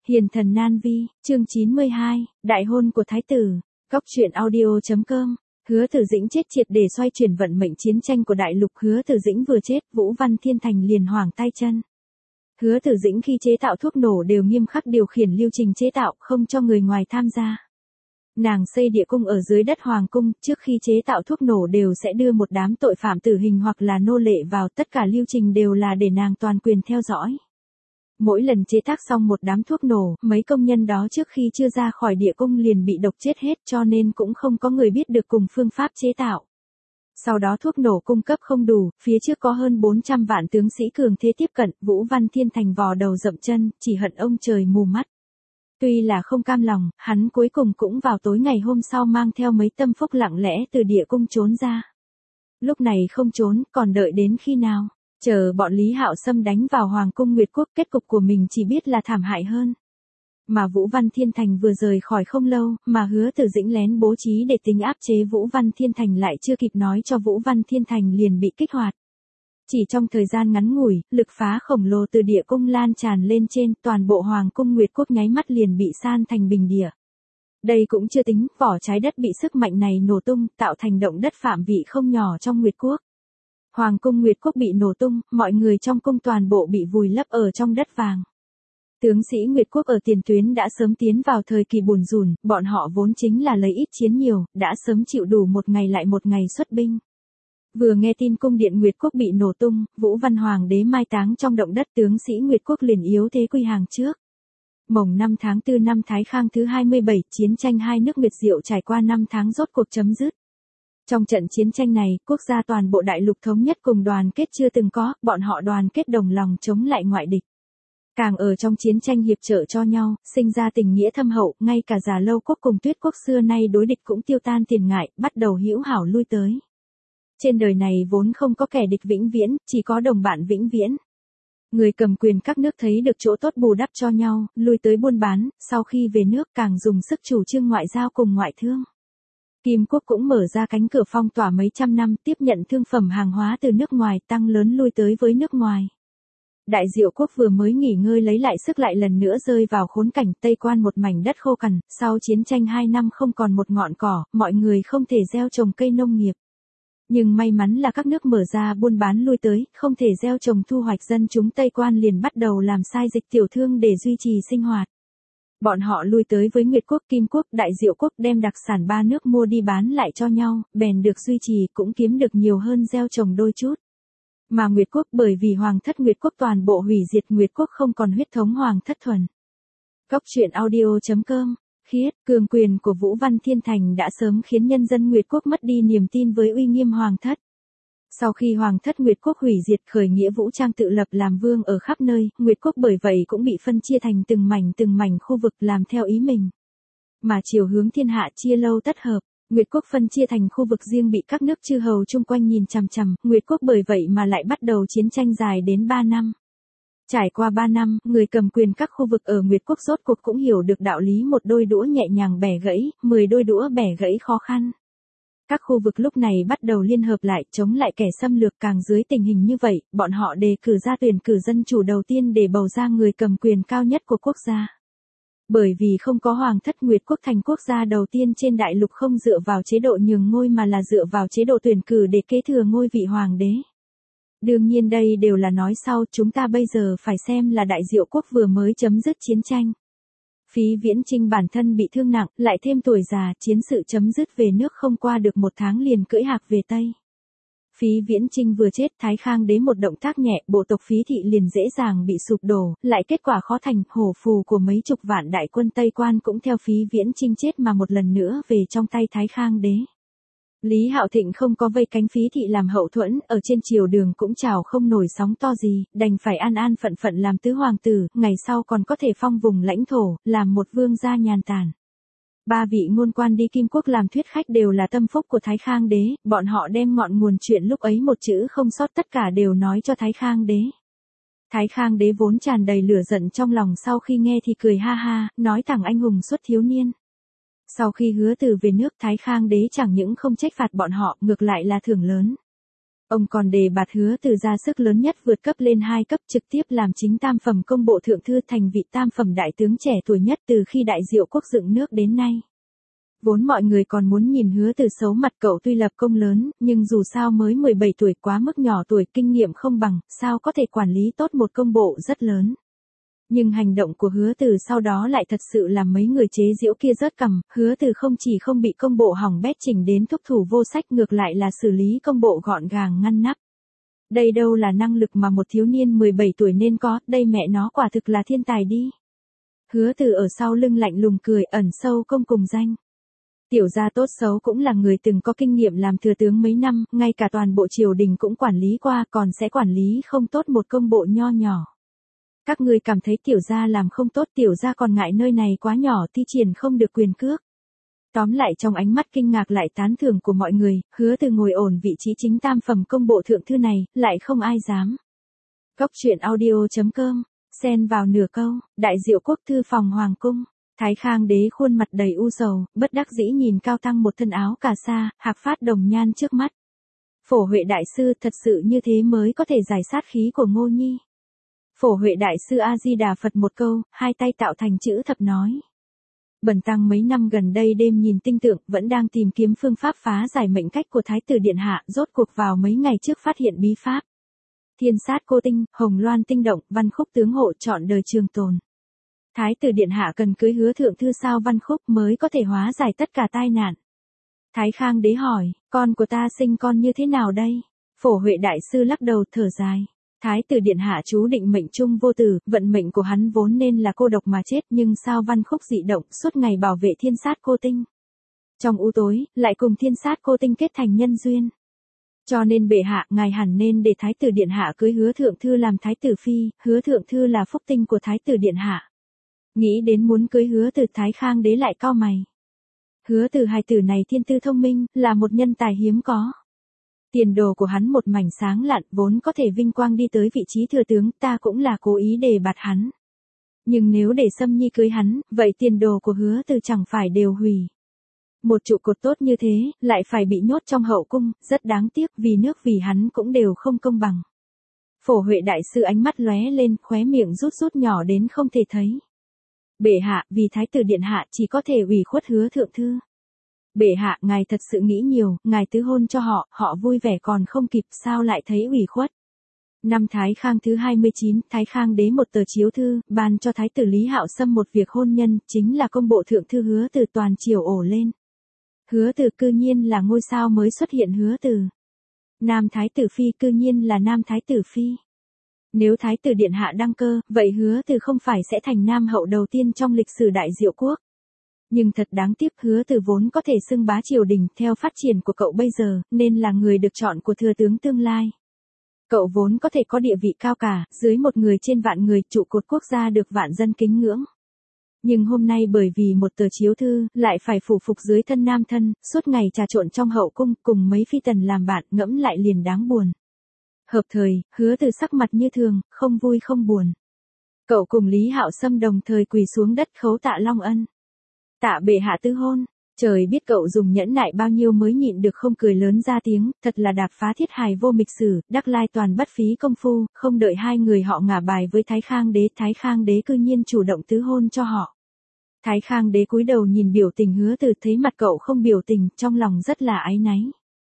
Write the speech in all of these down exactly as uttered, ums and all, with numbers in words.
Hiền thần nan vi, chương chín mươi hai, đại hôn của thái tử. Góc truyện audio.com. Hứa Tử Dĩnh chết triệt để xoay chuyển vận mệnh chiến tranh của đại lục. Hứa Tử Dĩnh vừa chết, Vũ Văn Thiên Thành liền hoảng tay chân. Hứa Tử Dĩnh khi chế tạo thuốc nổ đều nghiêm khắc điều khiển lưu trình chế tạo, không cho người ngoài tham gia. Nàng xây địa cung ở dưới đất hoàng cung, trước khi chế tạo thuốc nổ đều sẽ đưa một đám tội phạm tử hình hoặc là nô lệ vào, tất cả lưu trình đều là để nàng toàn quyền theo dõi. Mỗi lần chế tác xong một đám thuốc nổ, mấy công nhân đó trước khi chưa ra khỏi địa cung liền bị độc chết hết, cho nên cũng không có người biết được cùng phương pháp chế tạo. Sau đó thuốc nổ cung cấp không đủ, phía trước có hơn bốn trăm vạn tướng sĩ cường thế tiếp cận, Vũ Văn Thiên Thành vò đầu dậm chân, chỉ hận ông trời mù mắt. Tuy là không cam lòng, hắn cuối cùng cũng vào tối ngày hôm sau mang theo mấy tâm phúc lặng lẽ từ địa cung trốn ra. Lúc này không trốn, còn đợi đến khi nào? Chờ bọn Lý Hạo Sâm đánh vào Hoàng cung Nguyệt Quốc, kết cục của mình chỉ biết là thảm hại hơn. Mà Vũ Văn Thiên Thành vừa rời khỏi không lâu, mà Hứa Tử Dĩnh lén bố trí để tính áp chế Vũ Văn Thiên Thành lại chưa kịp nói cho Vũ Văn Thiên Thành liền bị kích hoạt. Chỉ trong thời gian ngắn ngủi, lực phá khổng lồ từ địa cung lan tràn lên trên, toàn bộ Hoàng cung Nguyệt Quốc nháy mắt liền bị san thành bình địa. Đây cũng chưa tính, vỏ trái đất bị sức mạnh này nổ tung, tạo thành động đất phạm vị không nhỏ trong Nguyệt Quốc. Hoàng cung Nguyệt Quốc bị nổ tung, mọi người trong cung toàn bộ bị vùi lấp ở trong đất vàng. Tướng sĩ Nguyệt Quốc ở tiền tuyến đã sớm tiến vào thời kỳ bùn rùn, bọn họ vốn chính là lấy ít chiến nhiều, đã sớm chịu đủ một ngày lại một ngày xuất binh. Vừa nghe tin cung điện Nguyệt Quốc bị nổ tung, Vũ Văn Hoàng đế mai táng trong động đất, tướng sĩ Nguyệt Quốc liền yếu thế quy hàng trước. Mồng năm tháng tư năm Thái Khang thứ hai mươi bảy, chiến tranh hai nước Nguyệt Diệu trải qua năm tháng rốt cuộc chấm dứt. Trong trận chiến tranh này, quốc gia toàn bộ đại lục thống nhất cùng đoàn kết chưa từng có, bọn họ đoàn kết đồng lòng chống lại ngoại địch. Càng ở trong chiến tranh hiệp trợ cho nhau, sinh ra tình nghĩa thâm hậu, ngay cả Già Lâu Quốc cùng Tuyết Quốc xưa nay đối địch cũng tiêu tan tiền ngại, bắt đầu hữu hảo lui tới. Trên đời này vốn không có kẻ địch vĩnh viễn, chỉ có đồng bạn vĩnh viễn. Người cầm quyền các nước thấy được chỗ tốt bù đắp cho nhau, lui tới buôn bán, sau khi về nước càng dùng sức chủ trương ngoại giao cùng ngoại thương. Kim Quốc cũng mở ra cánh cửa phong tỏa mấy trăm năm, tiếp nhận thương phẩm hàng hóa từ nước ngoài, tăng lớn lui tới với nước ngoài. Đại Diệu Quốc vừa mới nghỉ ngơi lấy lại sức lại lần nữa rơi vào khốn cảnh, Tây Quan một mảnh đất khô cằn, sau chiến tranh hai năm không còn một ngọn cỏ, mọi người không thể gieo trồng cây nông nghiệp. Nhưng may mắn là các nước mở ra buôn bán lui tới, không thể gieo trồng thu hoạch, dân chúng Tây Quan liền bắt đầu làm sai dịch tiểu thương để duy trì sinh hoạt. Bọn họ lui tới với Nguyệt Quốc, Kim Quốc, Đại Diệu Quốc đem đặc sản ba nước mua đi bán lại cho nhau, bèn được duy trì, cũng kiếm được nhiều hơn gieo trồng đôi chút. Mà Nguyệt Quốc bởi vì Hoàng thất Nguyệt Quốc toàn bộ hủy diệt, Nguyệt Quốc không còn huyết thống Hoàng thất thuần. Góc truyện audio.com. Khiết, cường quyền của Vũ Văn Thiên Thành đã sớm khiến nhân dân Nguyệt Quốc mất đi niềm tin với uy nghiêm Hoàng thất. Sau khi Hoàng thất Nguyệt Quốc hủy diệt, khởi nghĩa vũ trang tự lập làm vương ở khắp nơi, Nguyệt Quốc bởi vậy cũng bị phân chia thành từng mảnh từng mảnh khu vực làm theo ý mình. Mà chiều hướng thiên hạ chia lâu tất hợp, Nguyệt Quốc phân chia thành khu vực riêng bị các nước chư hầu chung quanh nhìn chằm chằm, Nguyệt Quốc bởi vậy mà lại bắt đầu chiến tranh dài đến ba năm. Trải qua ba năm, người cầm quyền các khu vực ở Nguyệt Quốc rốt cuộc cũng hiểu được đạo lý một đôi đũa nhẹ nhàng bẻ gãy, mười đôi đũa bẻ gãy khó khăn. Các khu vực lúc này bắt đầu liên hợp lại chống lại kẻ xâm lược, càng dưới tình hình như vậy, bọn họ đề cử ra tuyển cử dân chủ đầu tiên để bầu ra người cầm quyền cao nhất của quốc gia. Bởi vì không có Hoàng thất, Nguyệt Quốc thành quốc gia đầu tiên trên đại lục không dựa vào chế độ nhường ngôi mà là dựa vào chế độ tuyển cử để kế thừa ngôi vị hoàng đế. Đương nhiên đây đều là nói sau, chúng ta bây giờ phải xem là Đại Diệu Quốc vừa mới chấm dứt chiến tranh. Phí Viễn Chinh bản thân bị thương nặng, lại thêm tuổi già, chiến sự chấm dứt về nước không qua được một tháng liền cưỡi hạc về Tây. Phí Viễn Chinh vừa chết, Thái Khang đế một động tác nhẹ, bộ tộc Phí thị liền dễ dàng bị sụp đổ, lại kết quả khó thành, hổ phù của mấy chục vạn đại quân Tây Quan cũng theo Phí Viễn Chinh chết mà một lần nữa về trong tay Thái Khang đế. Lý Hạo Thịnh không có vây cánh Phí thị làm hậu thuẫn, ở trên triều đường cũng trào không nổi sóng to gì, đành phải an an phận phận làm tứ hoàng tử, ngày sau còn có thể phong vùng lãnh thổ, làm một vương gia nhàn tản. Ba vị ngôn quan đi Kim Quốc làm thuyết khách đều là tâm phúc của Thái Khang đế, bọn họ đem ngọn nguồn chuyện lúc ấy một chữ không sót tất cả đều nói cho Thái Khang đế. Thái Khang đế vốn tràn đầy lửa giận trong lòng, sau khi nghe thì cười ha ha, nói thẳng anh hùng xuất thiếu niên. Sau khi Hứa Từ về nước, Thái Khang đế chẳng những không trách phạt bọn họ, ngược lại là thưởng lớn. Ông còn đề bạt Hứa Từ ra sức lớn nhất vượt cấp lên hai cấp, trực tiếp làm chính tam phẩm công bộ thượng thư, thành vị tam phẩm đại tướng trẻ tuổi nhất từ khi Đại Diệu quốc dựng nước đến nay. Vốn mọi người còn muốn nhìn Hứa Từ xấu mặt, cậu tuy lập công lớn, nhưng dù sao mới mười bảy tuổi, quá mức nhỏ tuổi, kinh nghiệm không bằng, sao có thể quản lý tốt một công bộ rất lớn. Nhưng hành động của Hứa Từ sau đó lại thật sự làm mấy người chế giễu kia rớt cằm. Hứa Từ không chỉ không bị công bộ hỏng bét chỉnh đến thúc thủ vô sách, ngược lại là xử lý công bộ gọn gàng ngăn nắp. Đây đâu là năng lực mà một thiếu niên mười bảy tuổi nên có, đây mẹ nó quả thực là thiên tài đi. Hứa Từ ở sau lưng lạnh lùng cười, ẩn sâu công cùng danh. Tiểu gia tốt xấu cũng là người từng có kinh nghiệm làm thừa tướng mấy năm, ngay cả toàn bộ triều đình cũng quản lý qua, còn sẽ quản lý không tốt một công bộ nho nhỏ. Các ngươi cảm thấy tiểu gia làm không tốt, tiểu gia còn ngại nơi này quá nhỏ thi triển không được quyền cước. Tóm lại trong ánh mắt kinh ngạc lại tán thưởng của mọi người, Hứa Từ ngồi ổn vị trí chính tam phẩm công bộ thượng thư này, lại không ai dám. Góc truyện audio chấm com, xen vào nửa câu, Đại Diệu quốc thư phòng hoàng cung. Thái Khang đế khuôn mặt đầy u sầu, bất đắc dĩ nhìn cao tăng một thân áo cà sa, hạc phát đồng nhan trước mắt. Phổ Huệ đại sư, thật sự như thế mới có thể giải sát khí của Ngô Nhi. Phổ Huệ đại sư A Di Đà Phật một câu, hai tay tạo thành chữ thập nói. Bần tăng mấy năm gần đây đêm nhìn tinh tượng, vẫn đang tìm kiếm phương pháp phá giải mệnh cách của Thái tử điện hạ, rốt cuộc vào mấy ngày trước phát hiện bí pháp. Thiên sát cô tinh, hồng loan tinh động, văn khúc tướng hộ, trọn đời trường tồn. Thái tử điện hạ cần cưới Hứa thượng thư sao văn khúc mới có thể hóa giải tất cả tai nạn. Thái Khang đế hỏi, con của ta sinh con như thế nào đây? Phổ Huệ đại sư lắc đầu thở dài. Thái tử điện hạ chú định mệnh trung vô tử, vận mệnh của hắn vốn nên là cô độc mà chết, nhưng sao văn khúc dị động, suốt ngày bảo vệ thiên sát cô tinh. Trong u tối, lại cùng thiên sát cô tinh kết thành nhân duyên. Cho nên bệ hạ, ngài hẳn nên để Thái tử điện hạ cưới Hứa thượng thư làm thái tử phi, Hứa thượng thư là phúc tinh của Thái tử điện hạ. Nghĩ đến muốn cưới Hứa Từ, Thái Khang đế lại cau mày. Hứa Từ hài tử này thiên tư thông minh, là một nhân tài hiếm có. Tiền đồ của hắn một mảnh sáng lạn, vốn có thể vinh quang đi tới vị trí thừa tướng, ta cũng là cố ý đề bạt hắn. Nhưng nếu để Sâm Nhi cưới hắn, vậy tiền đồ của Hứa Từ chẳng phải đều hủy. Một trụ cột tốt như thế, lại phải bị nhốt trong hậu cung, rất đáng tiếc, vì nước vì hắn cũng đều không công bằng. Phổ Huệ đại sư ánh mắt lóe lên, khóe miệng rút rút nhỏ đến không thể thấy. Bệ hạ, vì Thái tử điện hạ chỉ có thể ủy khuất Hứa thượng thư. Bệ hạ, ngài thật sự nghĩ nhiều, ngài tứ hôn cho họ, họ vui vẻ còn không kịp, sao lại thấy ủy khuất. Năm Thái Khang thứ hai mươi chín, Thái Khang đế một tờ chiếu thư, ban cho Thái tử Lý Hạo Sâm một việc hôn nhân, chính là công bộ thượng thư Hứa Từ, toàn triều ổ lên. Hứa Từ cư nhiên là ngôi sao mới xuất hiện Hứa Từ. Nam Thái tử phi cư nhiên là Nam Thái tử phi. Nếu Thái tử điện hạ đăng cơ, vậy Hứa Từ không phải sẽ thành nam hậu đầu tiên trong lịch sử Đại Diệu quốc. Nhưng thật đáng tiếc, Hứa Từ vốn có thể xưng bá triều đình, theo phát triển của cậu bây giờ, nên là người được chọn của thừa tướng tương lai. Cậu vốn có thể có địa vị cao cả, dưới một người trên vạn người, trụ cột quốc gia được vạn dân kính ngưỡng. Nhưng hôm nay bởi vì một tờ chiếu thư, lại phải phủ phục dưới thân nam thân, suốt ngày trà trộn trong hậu cung, cùng mấy phi tần làm bạn, ngẫm lại liền đáng buồn. Hợp thời, Hứa Từ sắc mặt như thường, không vui không buồn. Cậu cùng Lý Hạo Sâm đồng thời quỳ xuống đất khấu tạ long ân. Tạ bệ hạ tứ hôn, trời biết cậu dùng nhẫn nại bao nhiêu mới nhịn được không cười lớn ra tiếng, thật là đạp phá thiết hài vô mịch sử, đắc lai toàn bất phí công phu, không đợi hai người họ ngả bài với Thái Khang đế, Thái Khang đế cư nhiên chủ động tứ hôn cho họ. Thái Khang đế cúi đầu nhìn biểu tình Hứa Từ, thấy mặt cậu không biểu tình, trong lòng rất là áy náy.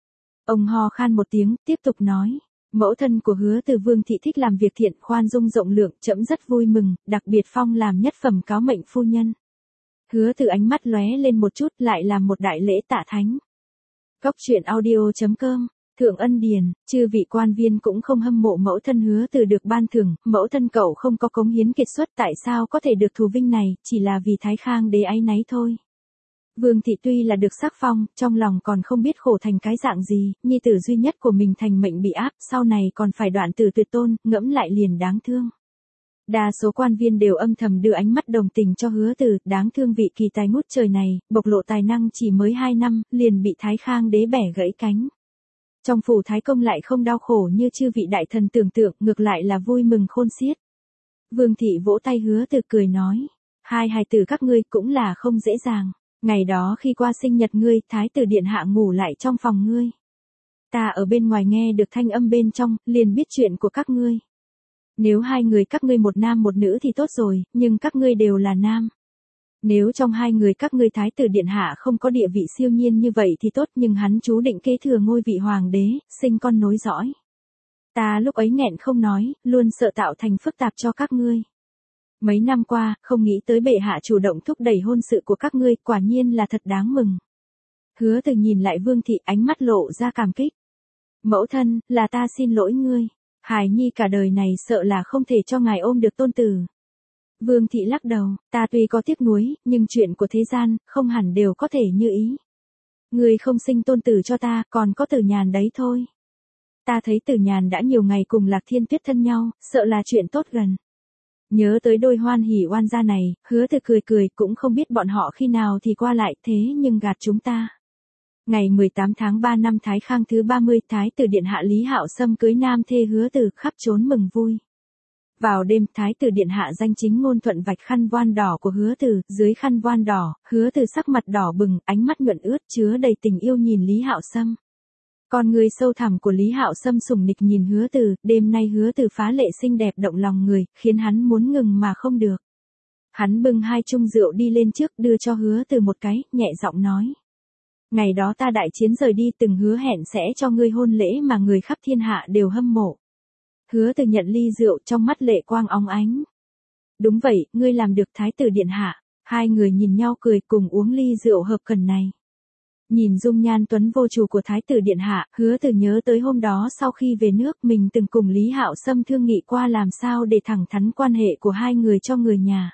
Ông ho khan một tiếng, tiếp tục nói. Mẫu thân của Hứa Từ Vương thị thích làm việc thiện, khoan dung rộng lượng, trẫm rất vui mừng, đặc biệt phong làm nhất phẩm cáo mệnh phu nhân. Hứa Từ ánh mắt lóe lên một chút, lại làm một đại lễ tạ thánh. Góc truyện audio chấm com, Thượng Ân Điền, chư vị quan viên cũng không hâm mộ mẫu thân Hứa Từ được ban thưởng, mẫu thân cậu không có cống hiến kiệt xuất, tại sao có thể được thù vinh này, chỉ là vì Thái Khang đế áy náy thôi. Vương thị tuy là được sắc phong, trong lòng còn không biết khổ thành cái dạng gì, nhi tử duy nhất của mình thành mệnh bị áp, sau này còn phải đoạn tử tuyệt tôn, ngẫm lại liền đáng thương. Đa số quan viên đều âm thầm đưa ánh mắt đồng tình cho Hứa Từ, đáng thương vị kỳ tài ngút trời này, bộc lộ tài năng chỉ mới hai năm, liền bị Thái Khang đế bẻ gãy cánh. Trong phủ Thái Công lại không đau khổ như chư vị đại thần tưởng tượng, ngược lại là vui mừng khôn xiết. Vương thị vỗ tay Hứa Từ cười nói, hai hài tử các ngươi cũng là không dễ dàng. Ngày đó khi qua sinh nhật ngươi, Thái tử điện hạ ngủ lại trong phòng ngươi. Ta ở bên ngoài nghe được thanh âm bên trong, liền biết chuyện của các ngươi. Nếu hai người các ngươi một nam một nữ thì tốt rồi, nhưng các ngươi đều là nam. Nếu trong hai người các ngươi thái tử điện hạ không có địa vị siêu nhiên như vậy thì tốt, nhưng hắn chú định kế thừa ngôi vị hoàng đế, sinh con nối dõi. Ta lúc ấy nghẹn không nói, luôn sợ tạo thành phức tạp cho các ngươi. Mấy năm qua, không nghĩ tới bệ hạ chủ động thúc đẩy hôn sự của các ngươi, quả nhiên là thật đáng mừng. Hứa Từ nhìn lại Vương thị, ánh mắt lộ ra cảm kích. Mẫu thân, là ta xin lỗi ngươi. Hài nhi cả đời này sợ là không thể cho ngài ôm được tôn tử. Vương thị lắc đầu, ta tuy có tiếc nuối, nhưng chuyện của thế gian, không hẳn đều có thể như ý. Ngươi không sinh tôn tử cho ta, còn có Tử Nhàn đấy thôi. Ta thấy Tử Nhàn đã nhiều ngày cùng Lạc Thiên Tuyết thân nhau, sợ là chuyện tốt gần. Nhớ tới đôi hoan hỉ oan gia này, Hứa Từ cười cười, cũng không biết bọn họ khi nào thì qua lại, thế nhưng gạt chúng ta. Ngày mười tám tháng ba năm Thái Khang thứ ba mươi, Thái tử điện hạ Lý Hạo Sâm cưới nam thê Hứa Từ, khắp trốn mừng vui. Vào đêm, Thái tử điện hạ danh chính ngôn thuận vạch khăn voan đỏ của Hứa Từ, dưới khăn voan đỏ, Hứa Từ sắc mặt đỏ bừng, ánh mắt nhuận ướt chứa đầy tình yêu nhìn Lý Hạo Sâm. Con người sâu thẳm của Lý Hạo Sâm sủng nịch nhìn Hứa Từ, đêm nay Hứa Từ phá lệ xinh đẹp động lòng người, khiến hắn muốn ngừng mà không được. Hắn bưng hai chung rượu đi lên trước, đưa cho Hứa Từ một cái, nhẹ giọng nói. Ngày đó ta đại chiến rời đi, từng hứa hẹn sẽ cho ngươi hôn lễ mà người khắp thiên hạ đều hâm mộ. Hứa Từ nhận ly rượu, trong mắt lệ quang óng ánh. Đúng vậy, ngươi làm được thái tử điện hạ. Hai người nhìn nhau cười, cùng uống ly rượu hợp cần này. Nhìn dung nhan tuấn vô chủ của thái tử điện hạ, Hứa Từ nhớ tới hôm đó sau khi về nước mình từng cùng Lý Hạo Sâm thương nghị qua làm sao để thẳng thắn quan hệ của hai người cho người nhà.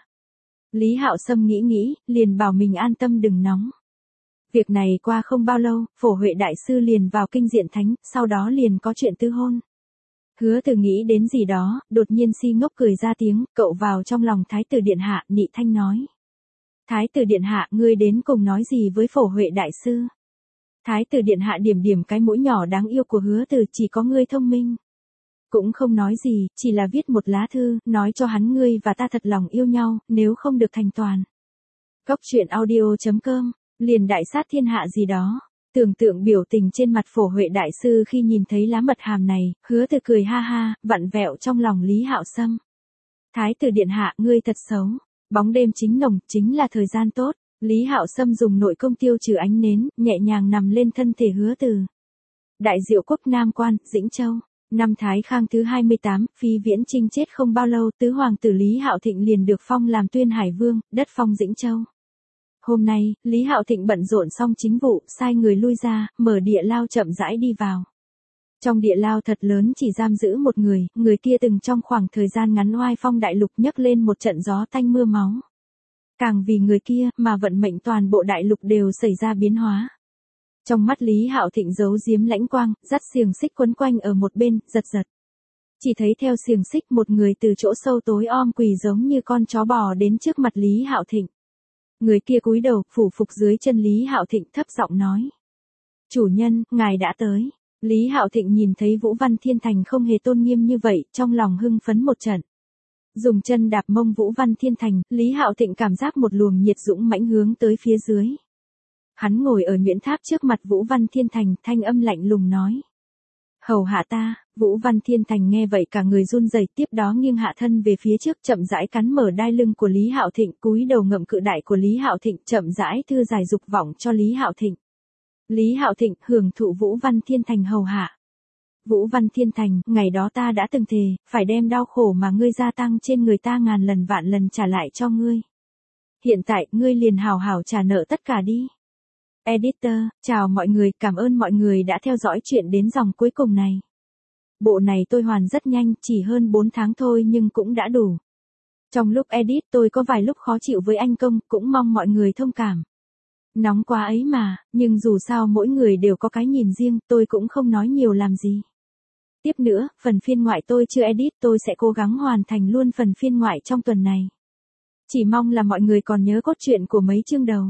Lý Hạo Sâm nghĩ nghĩ, liền bảo mình an tâm đừng nóng. Việc này qua không bao lâu, Phổ Huệ đại sư liền vào kinh diện thánh, sau đó liền có chuyện tư hôn. Hứa Từ nghĩ đến gì đó, đột nhiên si ngốc cười ra tiếng, cậu vào trong lòng thái tử điện hạ, nị thanh nói. Thái tử điện hạ, ngươi đến cùng nói gì với Phổ Huệ đại sư? Thái tử điện hạ điểm điểm cái mũi nhỏ đáng yêu của Hứa Từ, chỉ có ngươi thông minh. Cũng không nói gì, chỉ là viết một lá thư, nói cho hắn ngươi và ta thật lòng yêu nhau, nếu không được thành toàn. Cóc truyện audio chấm com, liền đại sát thiên hạ gì đó. Tưởng tượng biểu tình trên mặt Phổ Huệ đại sư khi nhìn thấy lá mật hàm này, Hứa Từ cười ha ha, vặn vẹo trong lòng Lý Hạo Sâm. Thái tử điện hạ, ngươi thật xấu. Bóng đêm chính nồng, chính là thời gian tốt. Lý Hạo Sâm dùng nội công tiêu trừ ánh nến, nhẹ nhàng nằm lên thân thể Hứa Từ. Đại Diệu quốc Nam Quan, Dĩnh Châu. Năm Thái Khang thứ hai mươi tám, Phi Viễn Trinh chết không bao lâu, tứ hoàng tử Lý Hạo Thịnh liền được phong làm Tuyên Hải Vương, đất phong Dĩnh Châu. Hôm nay, Lý Hạo Thịnh bận rộn xong chính vụ, sai người lui ra, mở địa lao chậm rãi đi vào. Trong địa lao thật lớn chỉ giam giữ một người, người kia từng trong khoảng thời gian ngắn oai phong đại lục nhấc lên một trận gió tanh mưa máu. Càng vì người kia, mà vận mệnh toàn bộ đại lục đều xảy ra biến hóa. Trong mắt Lý Hạo Thịnh giấu giếm lãnh quang, dắt xiềng xích quấn quanh ở một bên, giật giật. Chỉ thấy theo xiềng xích một người từ chỗ sâu tối om quỳ giống như con chó bò đến trước mặt Lý Hạo Thịnh. Người kia cúi đầu, phủ phục dưới chân Lý Hạo Thịnh thấp giọng nói. Chủ nhân, ngài đã tới. Lý Hạo Thịnh nhìn thấy Vũ Văn Thiên Thành không hề tôn nghiêm như vậy, trong lòng hưng phấn một trận. Dùng chân đạp mông Vũ Văn Thiên Thành, Lý Hạo Thịnh cảm giác một luồng nhiệt dũng mãnh hướng tới phía dưới. Hắn ngồi ở nhuyễn tháp trước mặt Vũ Văn Thiên Thành, thanh âm lạnh lùng nói. Hầu hạ ta. Vũ Văn Thiên Thành nghe vậy cả người run rẩy, tiếp đó nghiêng hạ thân về phía trước, chậm rãi cắn mở đai lưng của Lý Hạo Thịnh, cúi đầu ngậm cự đại của Lý Hạo Thịnh, chậm rãi thư giải dục vọng cho Lý Hạo Thịnh. Lý Hạo Thịnh hưởng thụ Vũ Văn Thiên Thành hầu hạ. Vũ Văn Thiên Thành, ngày đó ta đã từng thề, phải đem đau khổ mà ngươi gia tăng trên người ta ngàn lần vạn lần trả lại cho ngươi. Hiện tại, ngươi liền hào hào trả nợ tất cả đi. Editor, chào mọi người, cảm ơn mọi người đã theo dõi chuyện đến dòng cuối cùng này. Bộ này tôi hoàn rất nhanh, chỉ hơn bốn tháng thôi nhưng cũng đã đủ. Trong lúc edit tôi có vài lúc khó chịu với anh Công, cũng mong mọi người thông cảm. Nóng quá ấy mà, nhưng dù sao mỗi người đều có cái nhìn riêng, tôi cũng không nói nhiều làm gì. Tiếp nữa, phần phiên ngoại tôi chưa edit, tôi sẽ cố gắng hoàn thành luôn phần phiên ngoại trong tuần này. Chỉ mong là mọi người còn nhớ cốt truyện của mấy chương đầu.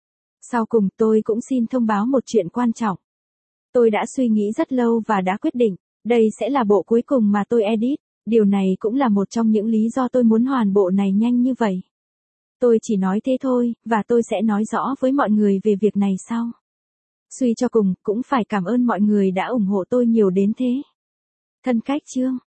Sau cùng, tôi cũng xin thông báo một chuyện quan trọng. Tôi đã suy nghĩ rất lâu và đã quyết định, đây sẽ là bộ cuối cùng mà tôi edit. Điều này cũng là một trong những lý do tôi muốn hoàn bộ này nhanh như vậy. Tôi chỉ nói thế thôi, và tôi sẽ nói rõ với mọi người về việc này sau. Suy cho cùng, cũng phải cảm ơn mọi người đã ủng hộ tôi nhiều đến thế. Thân cách Chương.